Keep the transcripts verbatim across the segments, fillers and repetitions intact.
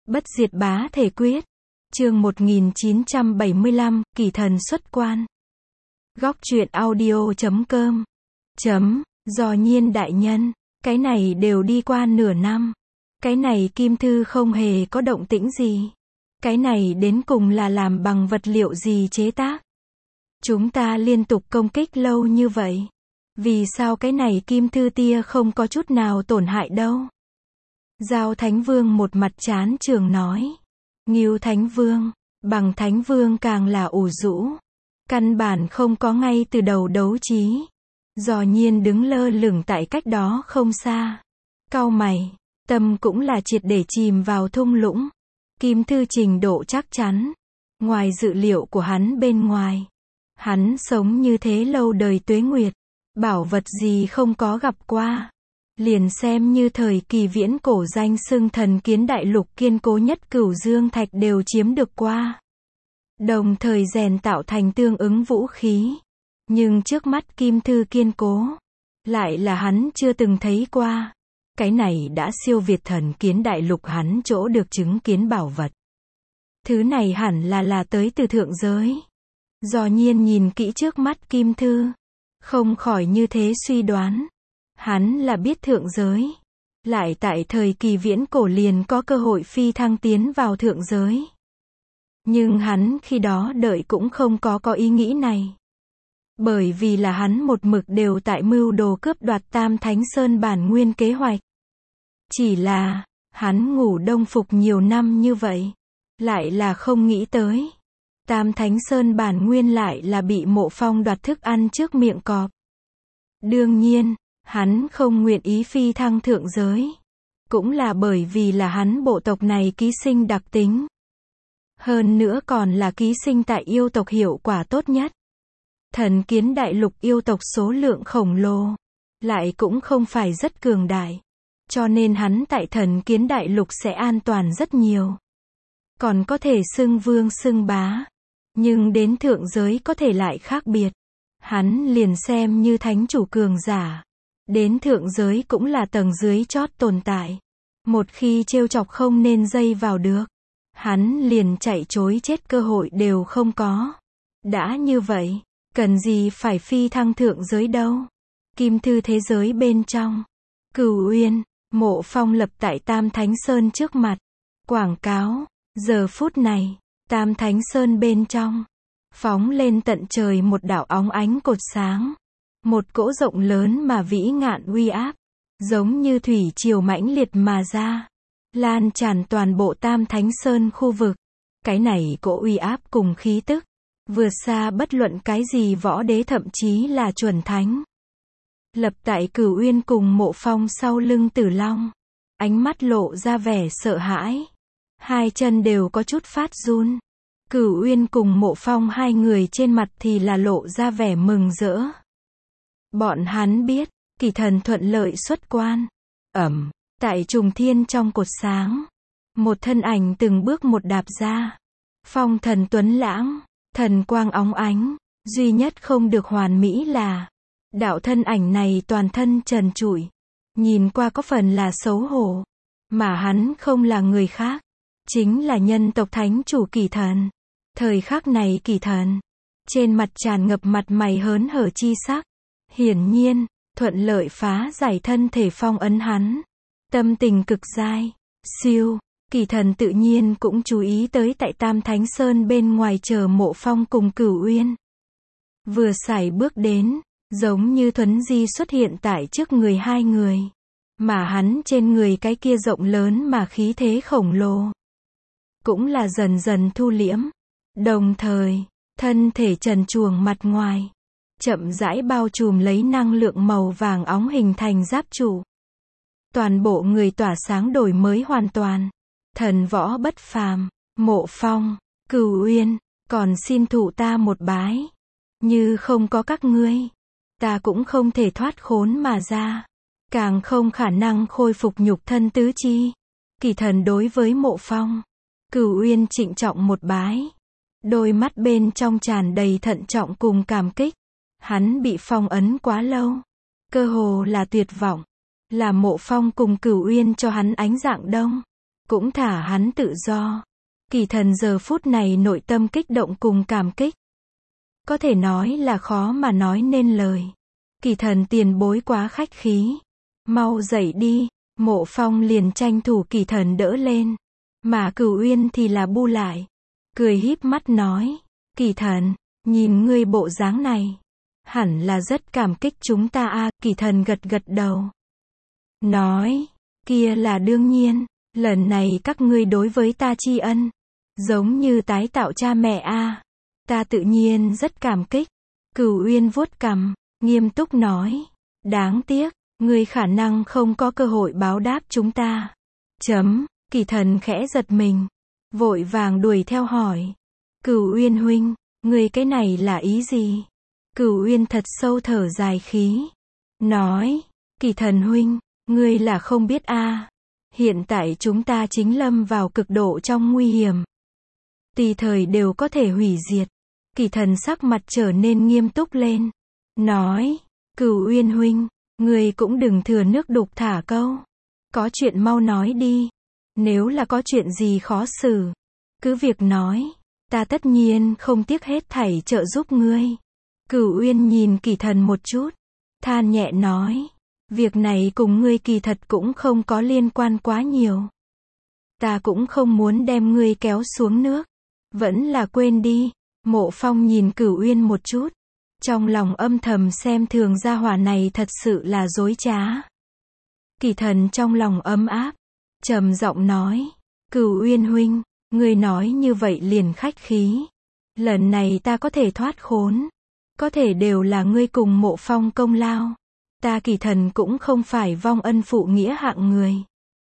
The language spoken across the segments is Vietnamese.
Bất diệt bá thể quyết. Chương một nghìn chín trăm bảy mươi lăm, Kỳ thần xuất quan. Góc truyện audio chấm com. Chấm, do nhiên đại nhân. Cái này đều đi qua nửa năm. Cái này kim thư không hề có động tĩnh gì. Cái này đến cùng là làm bằng vật liệu gì chế tác? Chúng ta liên tục công kích lâu như vậy. Vì sao cái này kim thư tia không có chút nào tổn hại đâu? Giao Thánh Vương một mặt chán trường nói. Ngưu Thánh Vương, Bằng Thánh Vương càng là ủ rũ. Căn bản không có ngay từ đầu đấu trí. Dò nhiên đứng lơ lửng tại cách đó không xa. Cau mày, tâm cũng là triệt để chìm vào thung lũng. Kim thư trình độ chắc chắn. Ngoài dự liệu của hắn bên ngoài. Hắn sống như thế lâu đời tuế nguyệt. Bảo vật gì không có gặp qua. Liền xem như thời kỳ viễn cổ danh xưng thần kiến đại lục kiên cố nhất Cửu Dương Thạch đều chiếm được qua. Đồng thời rèn tạo thành tương ứng vũ khí. Nhưng trước mắt kim thư kiên cố. Lại là hắn chưa từng thấy qua. Cái này đã siêu việt thần kiến đại lục hắn chỗ được chứng kiến bảo vật. Thứ này hẳn là là tới từ thượng giới. Dò nhiên nhìn kỹ trước mắt kim thư. Không khỏi như thế suy đoán. Hắn là biết thượng giới. Lại tại thời kỳ viễn cổ liền có cơ hội phi thăng tiến vào thượng giới. Nhưng hắn khi đó đợi cũng không có có ý nghĩ này. Bởi vì là hắn một mực đều tại mưu đồ cướp đoạt Tam Thánh Sơn bản nguyên kế hoạch. Chỉ là, hắn ngủ đông phục nhiều năm như vậy. Lại là không nghĩ tới. Tam Thánh Sơn bản nguyên lại là bị Mộ Phong đoạt thức ăn trước miệng cọp. Đương nhiên, hắn không nguyện ý phi thăng thượng giới. Cũng là bởi vì là hắn bộ tộc này ký sinh đặc tính. Hơn nữa còn là ký sinh tại yêu tộc hiệu quả tốt nhất. Thần kiến đại lục yêu tộc số lượng khổng lồ. Lại cũng không phải rất cường đại. Cho nên hắn tại thần kiến đại lục sẽ an toàn rất nhiều. Còn có thể xưng vương xưng bá. Nhưng đến thượng giới có thể lại khác biệt. Hắn liền xem như thánh chủ cường giả. Đến thượng giới cũng là tầng dưới chót tồn tại. Một khi trêu chọc không nên dây vào được. Hắn liền chạy chối chết cơ hội đều không có. Đã như vậy, cần gì phải phi thăng thượng giới đâu. Kim thư thế giới bên trong. Cửu Uyên, Mộ Phong lập tại Tam Thánh Sơn trước mặt. Quảng cáo, giờ phút này, Tam Thánh Sơn bên trong. Phóng lên tận trời một đạo óng ánh cột sáng. Một cỗ rộng lớn mà vĩ ngạn uy áp. Giống như thủy triều mãnh liệt mà ra. Lan tràn toàn bộ Tam Thánh Sơn khu vực. Cái này cỗ uy áp cùng khí tức. Vượt xa bất luận cái gì võ đế thậm chí là chuẩn thánh. Lập tại Cửu Uyên cùng Mộ Phong sau lưng Tử Long. Ánh mắt lộ ra vẻ sợ hãi. Hai chân đều có chút phát run. Cửu Uyên cùng Mộ Phong hai người trên mặt thì là lộ ra vẻ mừng rỡ. Bọn hắn biết, Kỳ thần thuận lợi xuất quan. Ẩm, tại trùng thiên trong cột sáng. Một thân ảnh từng bước một đạp ra. Phong thần tuấn lãng, thần quang óng ánh. Duy nhất không được hoàn mỹ là, đạo thân ảnh này toàn thân trần trụi. Nhìn qua có phần là xấu hổ. Mà hắn không là người khác. Chính là nhân tộc thánh chủ Kỳ thần. Thời khắc này Kỳ thần. Trên mặt tràn ngập mặt mày hớn hở chi sắc. Hiển nhiên, thuận lợi phá giải thân thể phong ấn hắn. Tâm tình cực dai. Siêu, Kỳ thần tự nhiên cũng chú ý tới tại Tam Thánh Sơn bên ngoài chờ Mộ Phong cùng Cửu Uyên. Vừa sải bước đến, giống như thuấn di xuất hiện tại trước người hai người. Mà hắn trên người cái kia rộng lớn mà khí thế khổng lồ. Cũng là dần dần thu liễm. Đồng thời, thân thể trần truồng mặt ngoài. Chậm rãi bao trùm lấy năng lượng màu vàng óng hình thành giáp trụ. Toàn bộ người tỏa sáng đổi mới hoàn toàn. Thần võ bất phàm, Mộ Phong, Cửu Uyên, còn xin thụ ta một bái. Như không có các ngươi, ta cũng không thể thoát khốn mà ra. Càng không khả năng khôi phục nhục thân tứ chi. Kỳ thần đối với Mộ Phong, Cửu Uyên trịnh trọng một bái. Đôi mắt bên trong tràn đầy thận trọng cùng cảm kích. Hắn bị phong ấn quá lâu. Cơ hồ là tuyệt vọng. Là Mộ Phong cùng Cửu Uyên cho hắn ánh dạng đông. cũng thả hắn tự do. Kỳ thần giờ phút này nội tâm kích động cùng cảm kích. Có thể nói là khó mà nói nên lời. Kỳ thần tiền bối quá khách khí. Mau dậy đi, Mộ Phong liền tranh thủ Kỳ thần đỡ lên. Mà Cửu Uyên thì là bu lại. Cười híp mắt nói, Kỳ thần, nhìn ngươi bộ dáng này. Hẳn là rất cảm kích chúng ta a. À, Kỳ thần gật gật đầu. Nói, kia là đương nhiên, lần này các ngươi đối với ta tri ân. Giống như tái tạo cha mẹ a. À, ta tự nhiên rất cảm kích. Cửu Uyên vuốt cằm, nghiêm túc nói, đáng tiếc, ngươi khả năng không có cơ hội báo đáp chúng ta. Chấm, Kỳ thần khẽ giật mình, vội vàng đuổi theo hỏi. Cửu Uyên huynh, ngươi cái này là ý gì? Cửu Uyên thật sâu thở dài khí. Nói, Kỳ thần huynh, ngươi là không biết a. À, hiện tại chúng ta chính lâm vào cực độ trong nguy hiểm. Tùy thời đều có thể hủy diệt. Kỳ thần sắc mặt trở nên nghiêm túc lên. Nói, Cửu Uyên huynh, ngươi cũng đừng thừa nước đục thả câu. Có chuyện mau nói đi. Nếu là có chuyện gì khó xử, cứ việc nói. Ta tất nhiên không tiếc hết thảy trợ giúp ngươi. Cửu Uyên nhìn Kỳ thần một chút. Than nhẹ nói. Việc này cùng ngươi kỳ thật cũng không có liên quan quá nhiều. Ta cũng không muốn đem ngươi kéo xuống nước. Vẫn là quên đi. Mộ Phong nhìn Cửu Uyên một chút. Trong lòng âm thầm xem thường gia hỏa này thật sự là dối trá. Kỳ thần trong lòng ấm áp. Trầm giọng nói. Cửu Uyên huynh, ngươi nói như vậy liền khách khí. Lần này ta có thể thoát khốn. Có thể đều là ngươi cùng Mộ Phong công lao. Ta Kỳ thần cũng không phải vong ân phụ nghĩa hạng người.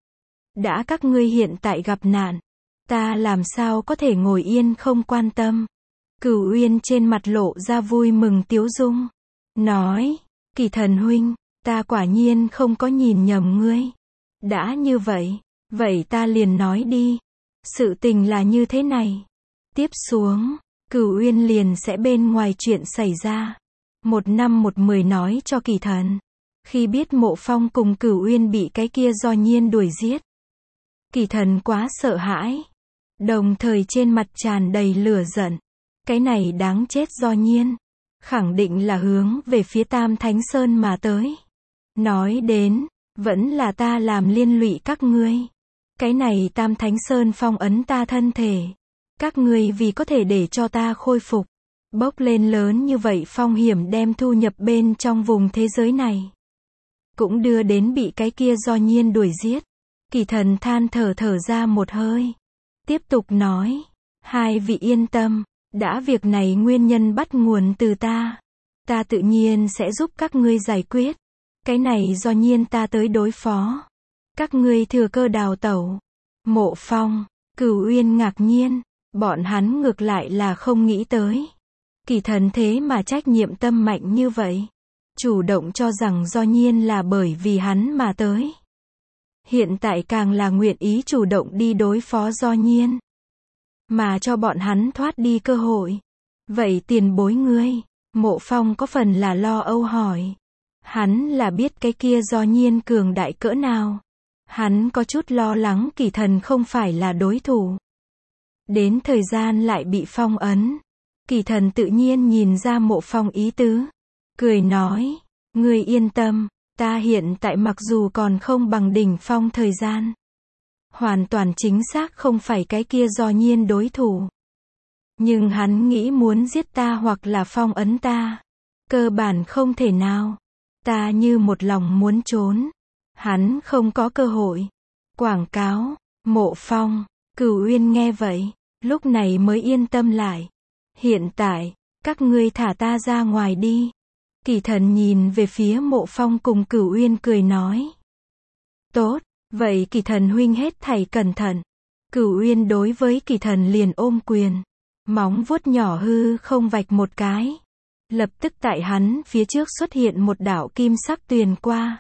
Đã các ngươi hiện tại gặp nạn, ta làm sao có thể ngồi yên không quan tâm. Cửu Uyên trên mặt lộ ra vui mừng tiếu dung. Nói, Kỳ thần huynh, ta quả nhiên không có nhìn nhầm ngươi. Đã như vậy, vậy ta liền nói đi. Sự tình là như thế này. Tiếp xuống, Cửu Uyên liền sẽ bên ngoài chuyện xảy ra. Một năm một mười nói cho Kỳ thần. Khi biết Mộ Phong cùng Cửu Uyên bị cái kia Do Nhiên đuổi giết, Kỳ thần quá sợ hãi. Đồng thời trên mặt tràn đầy lửa giận. Cái này đáng chết Do Nhiên. Khẳng định là hướng về phía Tam Thánh Sơn mà tới. Nói đến, vẫn là ta làm liên lụy các ngươi. Cái này Tam Thánh Sơn phong ấn ta thân thể. Các ngươi vì có thể để cho ta khôi phục, bốc lên lớn như vậy phong hiểm đem thu nhập bên trong vùng thế giới này. Cũng đưa đến bị cái kia Do Nhiên đuổi giết. Kỳ thần than thở thở ra một hơi. Tiếp tục nói. Hai vị yên tâm. Đã việc này nguyên nhân bắt nguồn từ ta. Ta tự nhiên sẽ giúp các ngươi giải quyết. Cái này Do Nhiên ta tới đối phó. Các ngươi thừa cơ đào tẩu. Mộ Phong, Cửu Uyên ngạc nhiên. Bọn hắn ngược lại là không nghĩ tới. Kỳ thần thế mà trách nhiệm tâm mạnh như vậy. Chủ động cho rằng Do Nhiên là bởi vì hắn mà tới. Hiện tại càng là nguyện ý chủ động đi đối phó Do Nhiên. Mà cho bọn hắn thoát đi cơ hội. Vậy tiền bối ngươi, Mộ Phong có phần là lo âu hỏi. Hắn là biết cái kia Do Nhiên cường đại cỡ nào. Hắn có chút lo lắng Kỳ thần không phải là đối thủ. Đến thời gian lại bị phong ấn. Kỳ thần tự nhiên nhìn ra Mộ Phong ý tứ. Cười nói, ngươi yên tâm, ta hiện tại mặc dù còn không bằng đỉnh phong thời gian. Hoàn toàn chính xác không phải cái kia Do Nhiên đối thủ. Nhưng hắn nghĩ muốn giết ta hoặc là phong ấn ta. Cơ bản không thể nào. Ta như một lòng muốn trốn. Hắn không có cơ hội. Quảng cáo, Mộ Phong, Cửu Uyên nghe vậy, lúc này mới yên tâm lại. Hiện tại, các ngươi thả ta ra ngoài đi. Kỳ thần nhìn về phía Mộ Phong cùng Cửu Uyên cười nói. Tốt, vậy Kỳ thần huynh hết thảy cẩn thận. Cửu Uyên đối với Kỳ thần liền ôm quyền. Móng vuốt nhỏ hư không vạch một cái. Lập tức tại hắn phía trước xuất hiện một đạo kim sắc tuyền qua.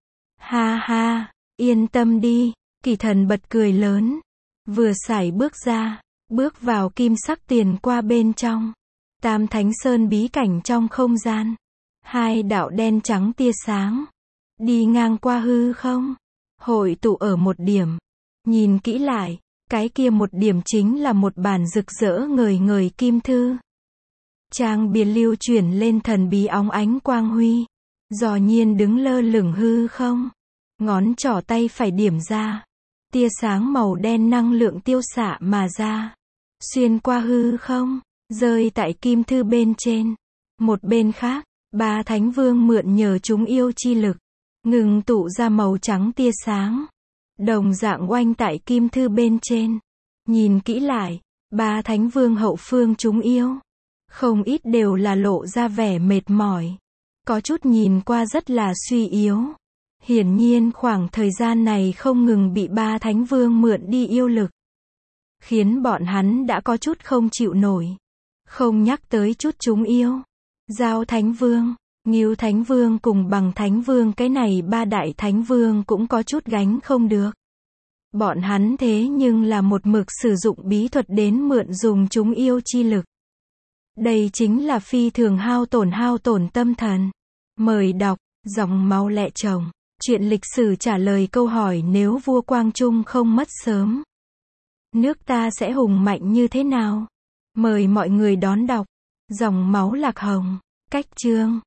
Ha ha, yên tâm đi, Kỳ thần bật cười lớn. Vừa sải bước ra, bước vào kim sắc tiền qua bên trong. Tam Thánh Sơn bí cảnh trong không gian. Hai đạo đen trắng tia sáng. Đi ngang qua hư không. Hội tụ ở một điểm. Nhìn kỹ lại, cái kia một điểm chính là một bản rực rỡ ngời ngời kim thư. Trang bìa lưu chuyển lên thần bí óng ánh quang huy. Dò Nhiên đứng lơ lửng hư không. Ngón trỏ tay phải điểm ra. Tia sáng màu đen năng lượng tiêu xạ mà ra. Xuyên qua hư không, rơi tại kim thư bên trên. Một bên khác, ba thánh vương mượn nhờ chúng yêu chi lực. Ngừng tụ ra màu trắng tia sáng. Đồng dạng oanh tại kim thư bên trên. Nhìn kỹ lại, ba thánh vương hậu phương chúng yêu. Không ít đều là lộ ra vẻ mệt mỏi. Có chút nhìn qua rất là suy yếu. Hiển nhiên khoảng thời gian này không ngừng bị ba thánh vương mượn đi yêu lực. Khiến bọn hắn đã có chút không chịu nổi. Không nhắc tới chút chúng yêu. Giao thánh vương, Ngưu thánh vương cùng Bằng thánh vương, cái này ba đại thánh vương cũng có chút gánh không được. Bọn hắn thế nhưng là một mực sử dụng bí thuật đến mượn dùng chúng yêu chi lực. Đây chính là phi thường hao tổn hao tổn tâm thần. Mời đọc, Dòng máu lẹ chồng. Chuyện lịch sử trả lời câu hỏi nếu vua Quang Trung không mất sớm. Nước ta sẽ hùng mạnh như thế nào? Mời mọi người đón đọc. Dòng máu lạc hồng. Cách chương.